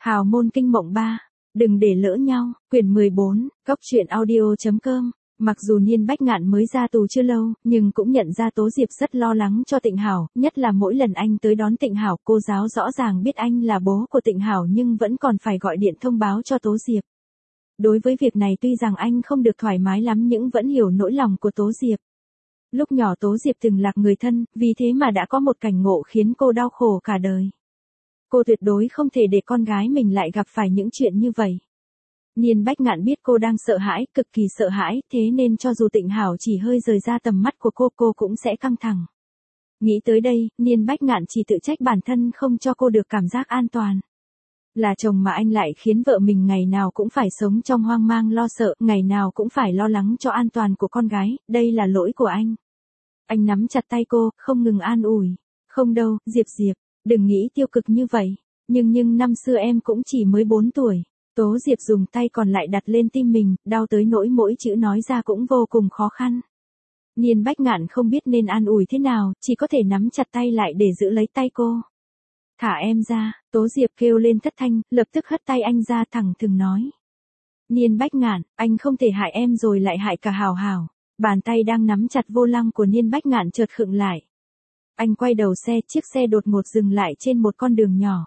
Hào môn kinh mộng 3. Đừng để lỡ nhau. Quyển 14. Cốc truyện audio.com. Mặc dù Niên Bách Ngạn mới ra tù chưa lâu, nhưng cũng nhận ra Tố Diệp rất lo lắng cho Tịnh Hảo, nhất là mỗi lần anh tới đón Tịnh Hảo, cô giáo rõ ràng biết anh là bố của Tịnh Hảo nhưng vẫn còn phải gọi điện thông báo cho Tố Diệp. Đối với việc này tuy rằng anh không được thoải mái lắm nhưng vẫn hiểu nỗi lòng của Tố Diệp. Lúc nhỏ Tố Diệp từng lạc người thân, vì thế mà đã có một cảnh ngộ khiến cô đau khổ cả đời. Cô tuyệt đối không thể để con gái mình lại gặp phải những chuyện như vậy. Niên Bách Ngạn biết cô đang sợ hãi, cực kỳ sợ hãi, thế nên cho dù Tịnh Hảo chỉ hơi rời ra tầm mắt của cô cũng sẽ căng thẳng. Nghĩ tới đây, Niên Bách Ngạn chỉ tự trách bản thân không cho cô được cảm giác an toàn. Là chồng mà anh lại khiến vợ mình ngày nào cũng phải sống trong hoang mang lo sợ, ngày nào cũng phải lo lắng cho an toàn của con gái, đây là lỗi của anh. Anh nắm chặt tay cô, không ngừng an ủi. Không đâu, Diệp, đừng nghĩ tiêu cực như vậy. Nhưng năm xưa em cũng chỉ mới 4 tuổi. Tố Diệp dùng tay còn lại đặt lên tim mình, đau tới nỗi mỗi chữ nói ra cũng vô cùng khó khăn. Niên Bách Ngạn không biết nên an ủi thế nào, chỉ có thể nắm chặt tay lại để giữ lấy tay cô. Thả em ra, Tố Diệp kêu lên thất thanh, lập tức hất tay anh ra thẳng thừng nói. Niên Bách Ngạn, anh không thể hại em rồi lại hại cả Hảo Hảo. Bàn tay đang nắm chặt vô lăng của Niên Bách Ngạn chợt khựng lại. Anh quay đầu xe, chiếc xe đột ngột dừng lại trên một con đường nhỏ.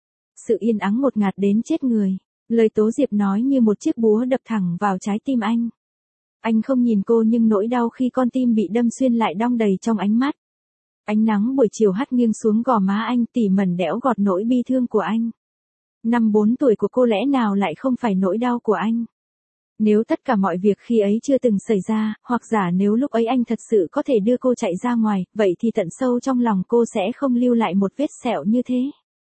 Sự yên ắng ngột ngạt đến chết người. Lời Tố Diệp nói như một chiếc búa đập thẳng vào trái tim anh. Anh không nhìn cô nhưng nỗi đau khi con tim bị đâm xuyên lại đong đầy trong ánh mắt. Ánh nắng buổi chiều hắt nghiêng xuống gò má anh tỉ mẩn đẽo gọt nỗi bi thương của anh. Năm 4 tuổi của cô lẽ nào lại không phải nỗi đau của anh? Nếu tất cả mọi việc khi ấy chưa từng xảy ra, hoặc giả nếu lúc ấy anh thật sự có thể đưa cô chạy ra ngoài, vậy thì tận sâu trong lòng cô sẽ không lưu lại một vết sẹo như thế.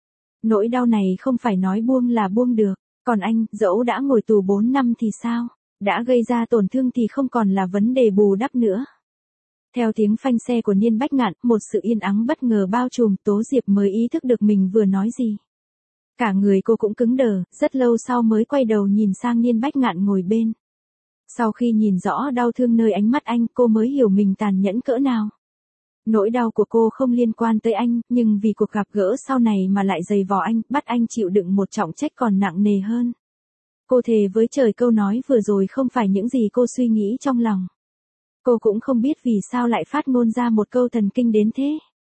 Nỗi đau này không phải nói buông là buông được. Còn anh, dẫu đã ngồi tù 4 năm thì sao? Đã gây ra tổn thương thì không còn là vấn đề bù đắp nữa. Theo tiếng phanh xe của Niên Bách Ngạn, một sự yên ắng bất ngờ bao trùm, Tố Diệp mới ý thức được mình vừa nói gì. Cả người cô cũng cứng đờ, rất lâu sau mới quay đầu nhìn sang Niên Bách Ngạn ngồi bên. Sau khi nhìn rõ đau thương nơi ánh mắt anh, cô mới hiểu mình tàn nhẫn cỡ nào. Nỗi đau của cô không liên quan tới anh, nhưng vì cuộc gặp gỡ sau này mà lại giày vò anh, bắt anh chịu đựng một trọng trách còn nặng nề hơn. Cô thề với trời câu nói vừa rồi không phải những gì cô suy nghĩ trong lòng. Cô cũng không biết vì sao lại phát ngôn ra một câu thần kinh đến thế.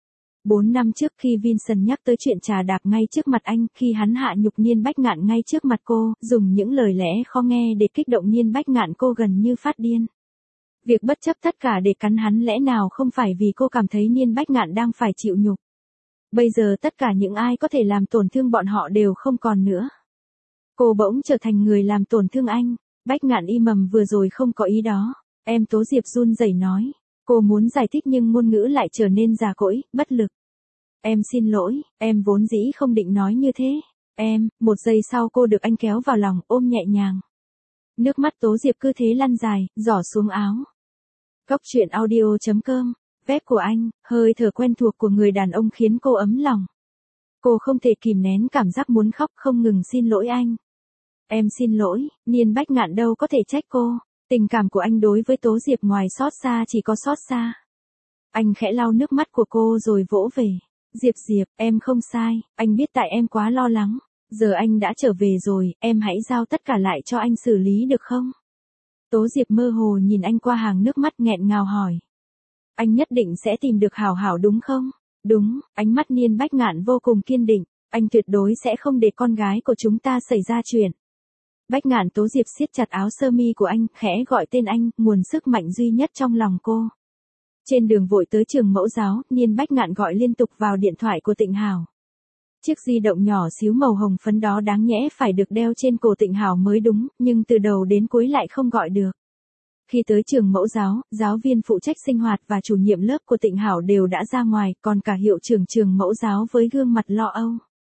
4 năm trước khi Vincent nhắc tới chuyện trà đạp ngay trước mặt anh, khi hắn hạ nhục Niên Bách Ngạn ngay trước mặt cô, dùng những lời lẽ khó nghe để kích động Niên Bách Ngạn, cô gần như phát điên. Việc bất chấp tất cả để cắn hắn lẽ nào không phải vì cô cảm thấy Niên Bách Ngạn đang phải chịu nhục. Bây giờ tất cả những ai có thể làm tổn thương bọn họ đều không còn nữa. Cô bỗng trở thành người làm tổn thương anh. Bách Ngạn im mầm vừa rồi không có ý đó. Em, Tố Diệp run rẩy nói. Cô muốn giải thích nhưng ngôn ngữ lại trở nên già cỗi, bất lực. Em xin lỗi, em vốn dĩ không định nói như thế. Em, một giây sau cô được anh kéo vào lòng, ôm nhẹ nhàng. Nước mắt Tố Diệp cứ thế lăn dài, giỏ xuống áo. Cốc truyện audio.com, web của anh, hơi thở quen thuộc của người đàn ông khiến cô ấm lòng. Cô không thể kìm nén cảm giác muốn khóc, không ngừng xin lỗi anh. Em xin lỗi, Niên Bách Ngạn đâu có thể trách cô. Tình cảm của anh đối với Tố Diệp ngoài xót xa chỉ có xót xa. Anh khẽ lau nước mắt của cô rồi vỗ về. Diệp, em không sai, anh biết tại em quá lo lắng. Giờ anh đã trở về rồi, em hãy giao tất cả lại cho anh xử lý được không? Tố Diệp mơ hồ nhìn anh qua hàng nước mắt nghẹn ngào hỏi. Anh nhất định sẽ tìm được Hảo Hảo đúng không? Đúng, ánh mắt Niên Bách Ngạn vô cùng kiên định. Anh tuyệt đối sẽ không để con gái của chúng ta xảy ra chuyện. Bách Ngạn. Tố Diệp siết chặt áo sơ mi của anh, khẽ gọi tên anh, nguồn sức mạnh duy nhất trong lòng cô. Trên đường vội tới trường mẫu giáo, Niên Bách Ngạn gọi liên tục vào điện thoại của Tịnh Hảo. Chiếc di động nhỏ xíu màu hồng phấn đó đáng nhẽ phải được đeo trên cổ Tịnh Hảo mới đúng, nhưng từ đầu đến cuối lại không gọi được. Khi tới trường mẫu giáo, giáo viên phụ trách sinh hoạt và chủ nhiệm lớp của Tịnh Hảo đều đã ra ngoài, còn cả hiệu trưởng trường mẫu giáo với gương mặt lo âu.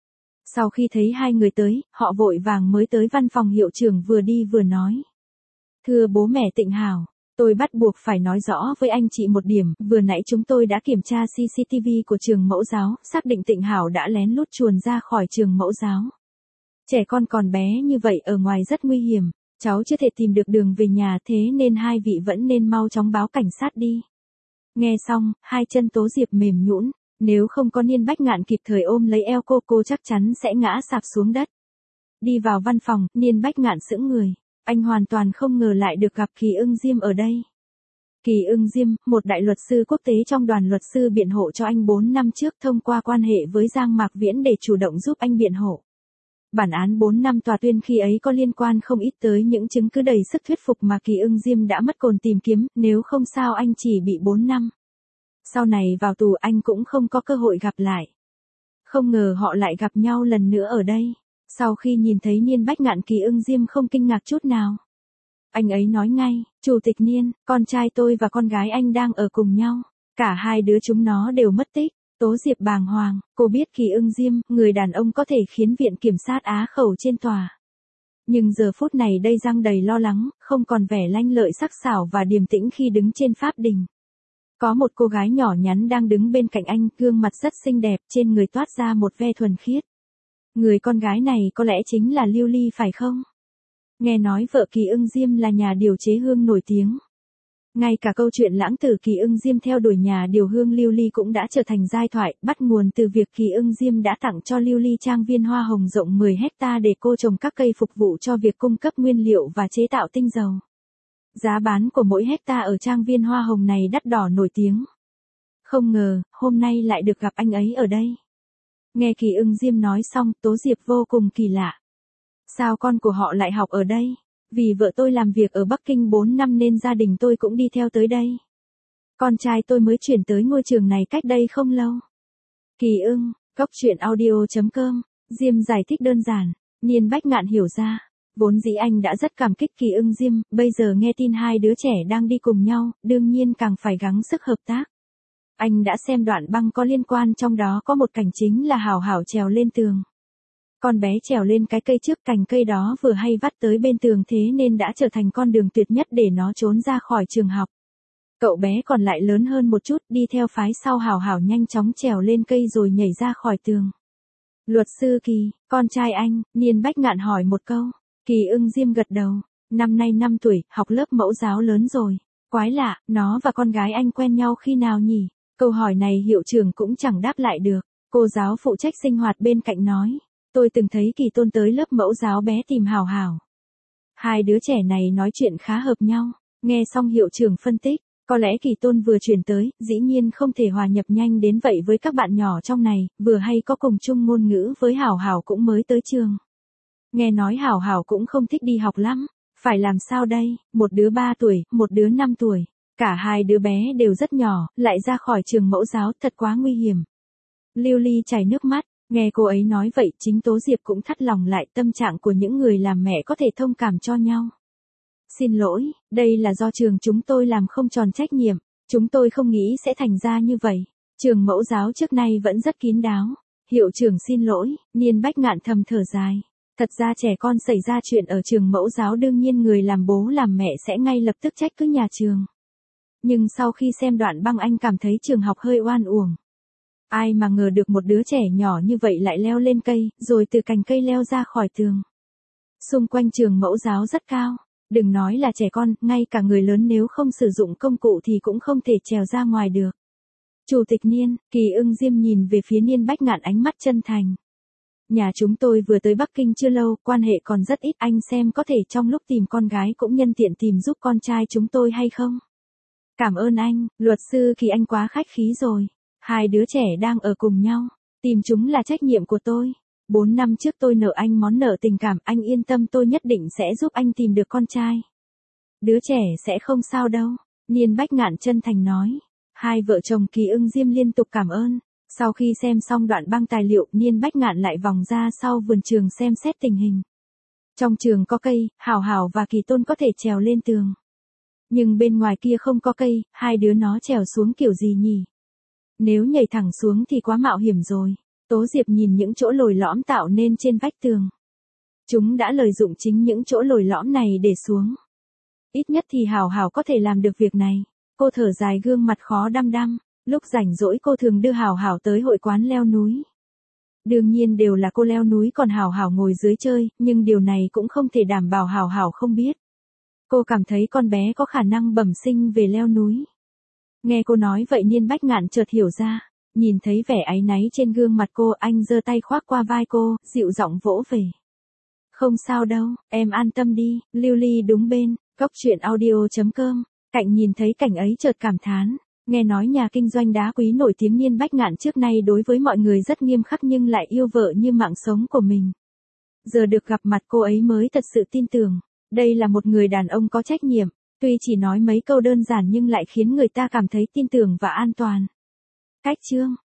Sau khi thấy hai người tới, họ vội vàng mới tới văn phòng hiệu trưởng vừa đi vừa nói. Thưa bố mẹ Tịnh Hảo, tôi bắt buộc phải nói rõ với anh chị một điểm, vừa nãy chúng tôi đã kiểm tra CCTV của trường mẫu giáo, xác định Tịnh Hảo đã lén lút chuồn ra khỏi trường mẫu giáo. Trẻ con còn bé như vậy ở ngoài rất nguy hiểm, cháu chưa thể tìm được đường về nhà, thế nên hai vị vẫn nên mau chóng báo cảnh sát đi. Nghe xong, hai chân Tố Diệp mềm nhũn. Nếu không có Niên Bách Ngạn kịp thời ôm lấy eo cô chắc chắn sẽ ngã sạp xuống đất. Đi vào văn phòng, Niên Bách Ngạn sững người. Anh hoàn toàn không ngờ lại được gặp Kỳ Ưng Diêm ở đây. Kỳ Ưng Diêm, một đại luật sư quốc tế trong đoàn luật sư biện hộ cho anh 4 năm trước, thông qua quan hệ với Giang Mạc Viễn để chủ động giúp anh biện hộ. Bản án 4 năm tòa tuyên khi ấy có liên quan không ít tới những chứng cứ đầy sức thuyết phục mà Kỳ Ưng Diêm đã mất cồn tìm kiếm, nếu không sao anh chỉ bị 4 năm. Sau này vào tù anh cũng không có cơ hội gặp lại. Không ngờ họ lại gặp nhau lần nữa ở đây. Sau khi nhìn thấy Niên Bách Ngạn, Kỳ Ưng Diêm không kinh ngạc chút nào. Anh ấy nói ngay, Chủ tịch Niên, con trai tôi và con gái anh đang ở cùng nhau. Cả hai đứa chúng nó đều mất tích. Tố Diệp bàng hoàng, cô biết Kỳ Ưng Diêm, người đàn ông có thể khiến viện kiểm sát á khẩu trên tòa. Nhưng giờ phút này đây răng đầy lo lắng, không còn vẻ lanh lợi sắc sảo và điềm tĩnh khi đứng trên pháp đình. Có một cô gái nhỏ nhắn đang đứng bên cạnh anh, gương mặt rất xinh đẹp, trên người toát ra một vẻ thuần khiết. Người con gái này có lẽ chính là Lưu Ly phải không? Nghe nói vợ Kỳ Ưng Diêm là nhà điều chế hương nổi tiếng. Ngay cả câu chuyện lãng tử Kỳ Ưng Diêm theo đuổi nhà điều hương Lưu Ly cũng đã trở thành giai thoại, bắt nguồn từ việc Kỳ Ưng Diêm đã tặng cho Lưu Ly trang viên hoa hồng rộng 10 hecta để cô trồng các cây phục vụ cho việc cung cấp nguyên liệu và chế tạo tinh dầu. Giá bán của mỗi hecta ở trang viên hoa hồng này đắt đỏ nổi tiếng. Không ngờ, hôm nay lại được gặp anh ấy ở đây. Nghe Kỳ Ưng Diêm nói xong, Tố Diệp vô cùng kỳ lạ. Sao con của họ lại học ở đây? Vì vợ tôi làm việc ở Bắc Kinh 4 năm nên gia đình tôi cũng đi theo tới đây. Con trai tôi mới chuyển tới ngôi trường này cách đây không lâu. Kỳ Ưng, Goctruyện.audio.com, Diêm giải thích đơn giản, Niên Bách Ngạn hiểu ra. Vốn dĩ anh đã rất cảm kích Kỳ Ưng Diêm, bây giờ nghe tin hai đứa trẻ đang đi cùng nhau, đương nhiên càng phải gắng sức hợp tác. Anh đã xem đoạn băng có liên quan, trong đó có một cảnh chính là Hảo Hảo trèo lên tường. Con bé trèo lên cái cây trước, cành cây đó vừa hay vắt tới bên tường, thế nên đã trở thành con đường tuyệt nhất để nó trốn ra khỏi trường học. Cậu bé còn lại lớn hơn một chút, đi theo phái sau Hảo Hảo nhanh chóng trèo lên cây rồi nhảy ra khỏi tường. Luật sư Kỳ, con trai anh, Niên Bách Ngạn hỏi một câu. Kỳ Ưng Diêm gật đầu, năm nay 5 tuổi, học lớp mẫu giáo lớn rồi. Quái lạ, nó và con gái anh quen nhau khi nào nhỉ? Câu hỏi này hiệu trưởng cũng chẳng đáp lại được. Cô giáo phụ trách sinh hoạt bên cạnh nói. Tôi từng thấy Kỳ Tôn tới lớp mẫu giáo bé tìm Hảo Hảo. Hai đứa trẻ này nói chuyện khá hợp nhau. Nghe xong hiệu trưởng phân tích, có lẽ Kỳ Tôn vừa chuyển tới, dĩ nhiên không thể hòa nhập nhanh đến vậy với các bạn nhỏ trong này, vừa hay có cùng chung ngôn ngữ với Hảo Hảo cũng mới tới trường. Nghe nói Hảo Hảo cũng không thích đi học lắm, phải làm sao đây, một đứa 3 tuổi, một đứa 5 tuổi, cả hai đứa bé đều rất nhỏ, lại ra khỏi trường mẫu giáo, thật quá nguy hiểm. Lưu Ly chảy nước mắt, nghe cô ấy nói vậy, chính Tố Diệp cũng thắt lòng lại, tâm trạng của những người làm mẹ có thể thông cảm cho nhau. Xin lỗi, đây là do trường chúng tôi làm không tròn trách nhiệm, chúng tôi không nghĩ sẽ thành ra như vậy. Trường mẫu giáo trước nay vẫn rất kín đáo. Hiệu trưởng xin lỗi, Niên Bách Ngạn thầm thở dài. Thật ra trẻ con xảy ra chuyện ở trường mẫu giáo đương nhiên người làm bố làm mẹ sẽ ngay lập tức trách cứ nhà trường. Nhưng sau khi xem đoạn băng anh cảm thấy trường học hơi oan uổng. Ai mà ngờ được một đứa trẻ nhỏ như vậy lại leo lên cây, rồi từ cành cây leo ra khỏi tường. Xung quanh trường mẫu giáo rất cao, đừng nói là trẻ con, ngay cả người lớn nếu không sử dụng công cụ thì cũng không thể trèo ra ngoài được. Chủ tịch Niên, Kỳ Ưng Diêm nhìn về phía Niên Bách Ngạn ánh mắt chân thành. Nhà chúng tôi vừa tới Bắc Kinh chưa lâu, quan hệ còn rất ít, anh xem có thể trong lúc tìm con gái cũng nhân tiện tìm giúp con trai chúng tôi hay không? Cảm ơn anh, luật sư Kỳ, anh quá khách khí rồi. Hai đứa trẻ đang ở cùng nhau, tìm chúng là trách nhiệm của tôi. 4 năm trước tôi nợ anh món nợ tình cảm, anh yên tâm, tôi nhất định sẽ giúp anh tìm được con trai. Đứa trẻ sẽ không sao đâu, Niên Bách Ngạn chân thành nói. Hai vợ chồng Kỳ Ưng Diêm liên tục cảm ơn. Sau khi xem xong đoạn băng tài liệu, Niên Bách Ngạn lại vòng ra sau vườn trường xem xét tình hình. Trong trường có cây, Hảo Hảo và Kỳ Tôn có thể trèo lên tường. Nhưng bên ngoài kia không có cây, hai đứa nó trèo xuống kiểu gì nhỉ? Nếu nhảy thẳng xuống thì quá mạo hiểm rồi. Tố Diệp nhìn những chỗ lồi lõm tạo nên trên vách tường. Chúng đã lợi dụng chính những chỗ lồi lõm này để xuống. Ít nhất thì Hảo Hảo có thể làm được việc này. Cô thở dài, gương mặt khó đăm đăm. Lúc rảnh rỗi cô thường đưa Hảo Hảo tới hội quán leo núi. Đương nhiên đều là cô leo núi còn Hảo Hảo ngồi dưới chơi, nhưng điều này cũng không thể đảm bảo Hảo Hảo không biết. Cô cảm thấy con bé có khả năng bẩm sinh về leo núi. Nghe cô nói vậy Niên Bách Ngạn chợt hiểu ra, nhìn thấy vẻ áy náy trên gương mặt cô, anh giơ tay khoác qua vai cô, dịu giọng vỗ về. Không sao đâu, em an tâm đi, Lưu Ly đúng bên, Cốc truyện audio.com. Cạnh nhìn thấy cảnh ấy chợt cảm thán, nghe nói nhà kinh doanh đá quý nổi tiếng Niên Bách Ngạn trước nay đối với mọi người rất nghiêm khắc nhưng lại yêu vợ như mạng sống của mình. Giờ được gặp mặt cô ấy mới thật sự tin tưởng, đây là một người đàn ông có trách nhiệm, tuy chỉ nói mấy câu đơn giản nhưng lại khiến người ta cảm thấy tin tưởng và an toàn. Cách chương